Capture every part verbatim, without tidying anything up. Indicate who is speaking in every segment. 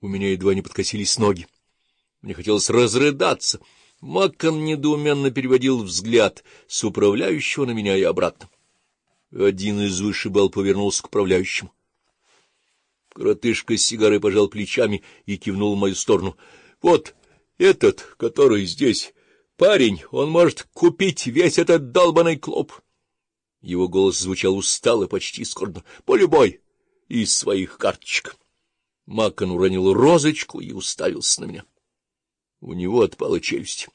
Speaker 1: У меня едва не подкосились ноги. Мне хотелось разрыдаться. Маккон недоуменно переводил взгляд с управляющего на меня и обратно. Один из вышибал повернулся к управляющему. Коротышка с сигарой пожал плечами и кивнул в мою сторону. — Вот этот, который здесь, парень, он может купить весь этот долбаный клуб. Его голос звучал устало, почти скорбно. — По любой из своих карточек. Маккон уронил розочку и уставился на меня. У него отпала челюсть.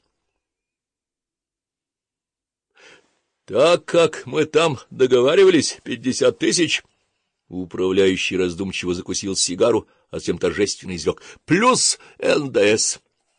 Speaker 1: — Так как мы там договаривались, пятьдесят тысяч... Управляющий раздумчиво закусил сигару, а затем торжественно изрек. — Плюс эн дэ эс.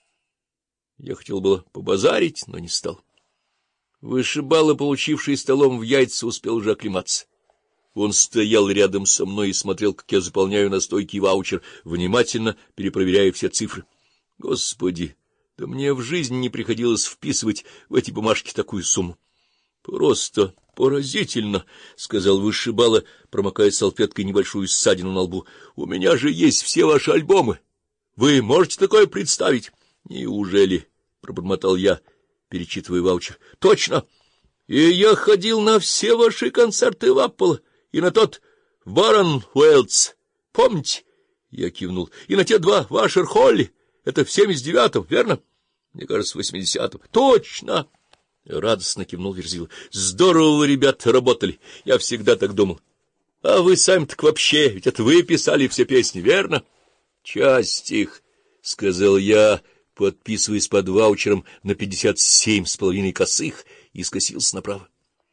Speaker 1: Я хотел было побазарить, но не стал. Вышибало, получивший столом в яйца, успел уже оклематься. Он стоял рядом со мной и смотрел, как я заполняю на стойке ваучер, внимательно перепроверяя все цифры. Господи, да мне в жизни не приходилось вписывать в эти бумажки такую сумму. Просто поразительно, — сказал вышибало, промокая салфеткой небольшую ссадину на лбу. — У меня же есть все ваши альбомы. Вы можете такое представить? — Неужели? — пробормотал я, перечитывая ваучер. — Точно. И я ходил на все ваши концерты в Апполо, и на тот в Барон-Уэлдс. Помните? Я кивнул. — И на те два в Ашер-Холле. Это в семьдесят девятом, верно? Мне кажется, в восьмидесятом. — Точно! — радостно кивнул Верзила. — Здорово вы, ребята, работали. Я всегда так думал. А вы сами так вообще, ведь это вы писали все песни, верно? — Часть их, — сказал я, подписываясь под ваучером на пятьдесят семь с половиной косых, и скосился направо.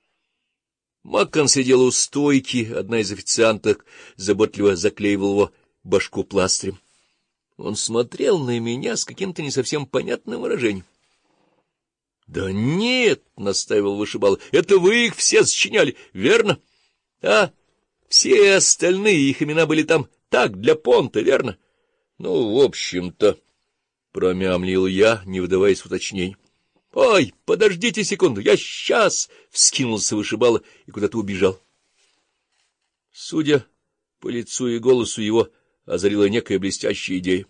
Speaker 1: Маккон сидел у стойки, одна из официанток заботливо заклеивала его башку пластырем. Он смотрел на меня с каким-то не совсем понятным выражением. — Да нет, — настаивал вышибал, — это вы их все сочиняли, верно? А все остальные, их имена были там так, для понта, верно? — Ну, в общем-то, — промямлил я, не вдаваясь в уточнений. — Ой, подождите секунду, я сейчас! — вскинулся вышибало и куда-то убежал. Судя по лицу и голосу его, озарила некая блестящая идея.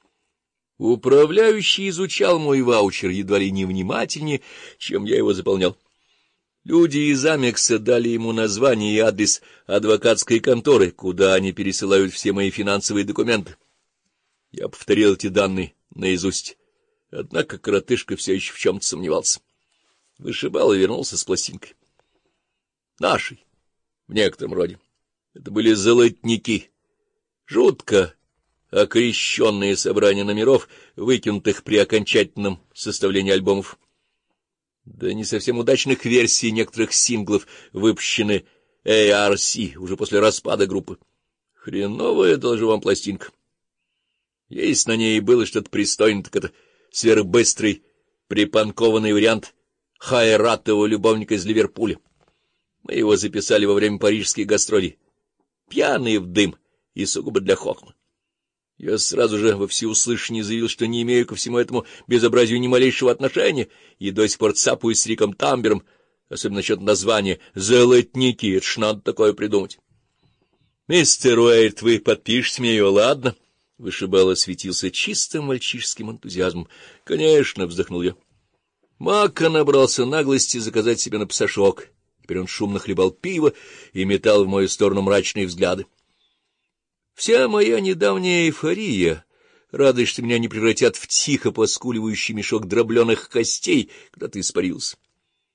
Speaker 1: Управляющий изучал мой ваучер едва ли не внимательнее, чем я его заполнял. Люди из Амекса дали ему название и адрес адвокатской конторы, куда они пересылают все мои финансовые документы. Я повторил эти данные наизусть, однако коротышка все еще в чем-то сомневался. Вышибал и вернулся с пластинкой. Нашей, в некотором роде. Это были золотники. Жутко окрещенные собрания номеров, выкинутых при окончательном составлении альбомов. Да не совсем удачных версий некоторых синглов, выпущены эй ар си уже после распада группы. Хреновая, доложу вам, пластинка. Если на ней было что-то пристойное, так это сверхбыстрый припанкованный вариант хайратового любовника из Ливерпуля. Мы его записали во время парижских гастролей, пьяные в дым и сугубо для хохма. Я сразу же во всеуслышание заявил, что не имею ко всему этому безобразию ни малейшего отношения, и до сих пор цапаюсь с Риком Тамбером, особенно насчет названия «Золотники», это ж надо такое придумать. — Мистер Уэйт, вы подпишете мне ее, ладно? Вышибало светился чистым мальчишеским энтузиазмом. — Конечно, — вздохнул я. Мака набрался наглости заказать себе на пасашок. Теперь он шумно хлебал пиво и метал в мою сторону мрачные взгляды. Вся моя недавняя эйфория, радость, что меня не превратят в тихо поскуливающий мешок дробленых костей, когда ты испарился.